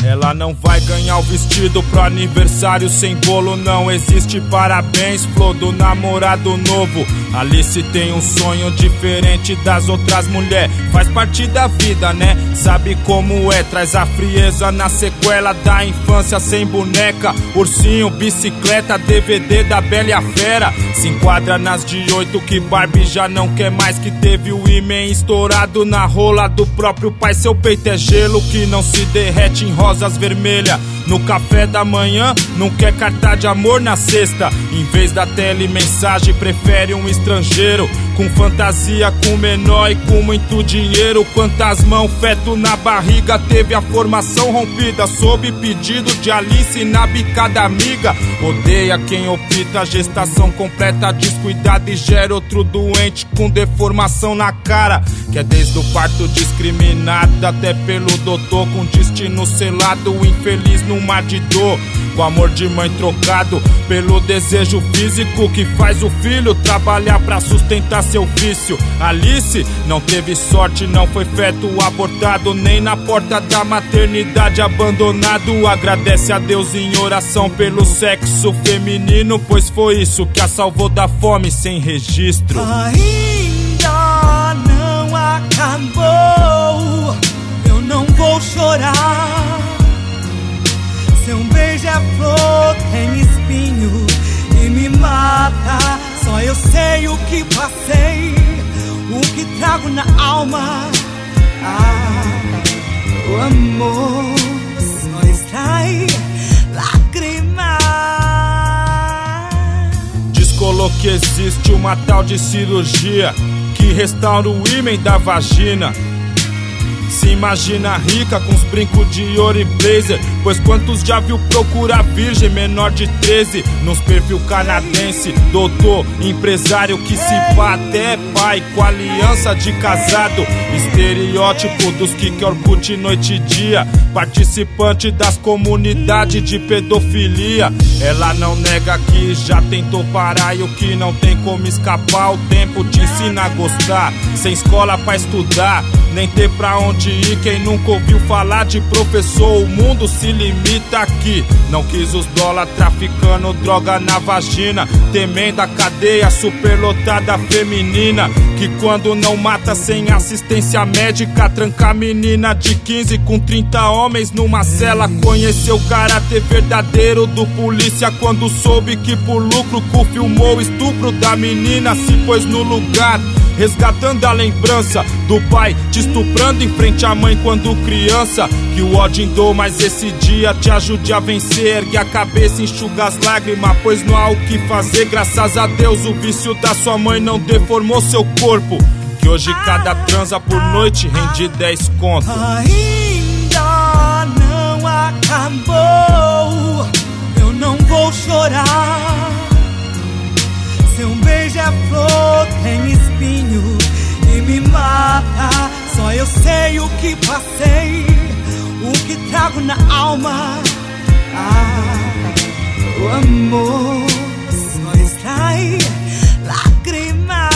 Ela não vai ganhar o vestido pro aniversário sem bolo, não existe parabéns, flor do namorado novo. Alice tem um sonho diferente das outras mulheres, faz parte da vida, né? Sabe como é, traz a frieza na sequela da infância sem boneca, ursinho, bicicleta, DVD da Bela e a Fera. Se enquadra nas de 8 que Barbie já não quer mais, que teve o ímã estourado na rola do próprio pai. Seu peito é gelo que não se derrete em rosas vermelhas. No café da manhã não quer carta de amor na cesta, em vez da telemensagem prefere um estrangeiro, com fantasia, com menor e com muito dinheiro. Quantas mãos, feto na barriga, teve a formação rompida sob pedido de Alice na bica da amiga. Odeia quem opta a gestação completa descuidada e gera outro doente com deformação na cara, que é desde o parto discriminado até pelo doutor, com destino selado, infeliz num mar de dor, com amor de mãe trocado pelo desejo físico que faz o filho trabalhar pra sustentar seu vício. Alice não teve sorte, não foi feto abortado, nem na porta da maternidade abandonado. Agradece a Deus em oração pelo sexo feminino, pois foi isso que a salvou da fome sem registro. Ainda não acabou, eu não vou chorar. Seu beijo é flor, tem espinho e me mata. Só eu sei o que passei, o que trago na alma. O amor só extrai lágrimas. Descolou que existe uma tal de cirurgia que restaura o ímã da vagina. Se imagina rica com os brincos de ouro e blazer, pois quantos já viu procurar virgem menor de 13 nos perfil canadense, doutor, empresário que se pá até pai com aliança de casado, estereótipo dos que Orkut noite e dia, participante das comunidades de pedofilia. Ela não nega que já tentou parar e o que não tem como escapar, o tempo te ensina a gostar, sem escola pra estudar, nem ter pra onde ir. Quem nunca ouviu falar de professor, o mundo se limita aqui. Não quis os dólar traficando droga na vagina, temendo a cadeia superlotada feminina, que quando não mata sem assistência médica, tranca a menina de 15 com 30 homens numa cela. Conheceu o caráter verdadeiro do polícia quando soube que por lucro confirmou o estupro da menina. Se pôs no lugar, resgatando a lembrança do pai te estuprando em frente à mãe quando criança. Que o ódio indou, mas esse dia te ajude a vencer. Ergue a cabeça, enxuga as lágrimas, pois não há o que fazer. Graças a Deus o vício da sua mãe não deformou seu corpo, que hoje cada transa por noite rende 10 conto. Ainda não acabou, eu não vou chorar. Seu beijo é flor, tem espinho e me mata. Só eu sei o que passei, o que trago na alma. O amor só extrai lágrimas.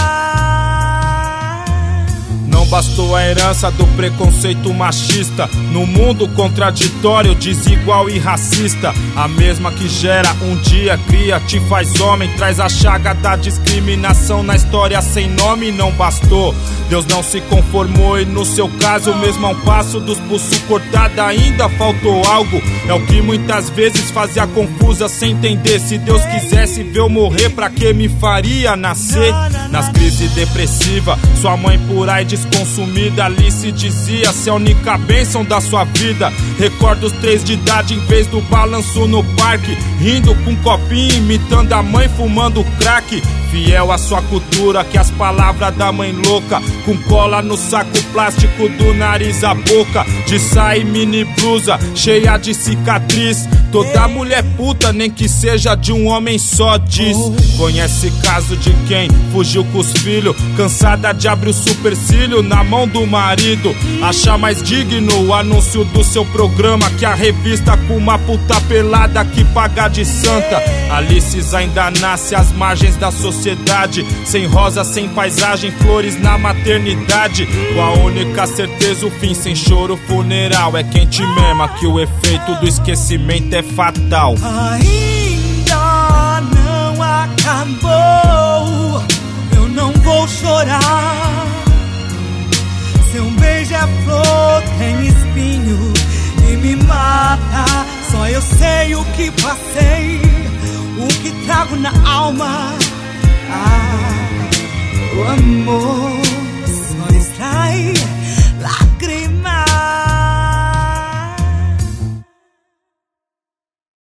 Não bastou a herança do preconceito machista, no mundo contraditório, desigual e racista. A mesma que gera um dia, cria, te faz homem, traz a chaga da discriminação na história sem nome. Não bastou, Deus não se conformou e no seu caso, mesmo ao passo dos pulsos cortados, ainda faltou algo. É o que muitas vezes fazia confusa sem entender. Se Deus quisesse ver eu morrer, pra que me faria nascer? Nas crises depressivas, sua mãe por AIDS consumida, Alice dizia ser a única bênção da sua vida. Recorda os 3 de idade em vez do balanço no parque, rindo com um copinho, imitando a mãe fumando crack. Fiel à sua cultura, que as palavras da mãe louca, com cola no saco plástico do nariz à boca, de saia mini blusa, cheia de cicatriz. Toda mulher puta, nem que seja de um homem só, diz. Conhece caso de quem fugiu com os filhos, cansada de abrir o supercílio na mão do marido. Acha mais digno o anúncio do seu programa que a revista com uma puta pelada que paga de santa. Alice ainda nasce às margens da sociedade, sociedade. Sem rosa, sem paisagem, flores na maternidade. Com a única certeza, o fim sem choro funeral. É quem te mema, que o efeito do esquecimento é fatal. Ainda não acabou, eu não vou chorar. Seu beijo é flor, tem espinho e me mata. Só eu sei o que passei, o que trago na alma. O amor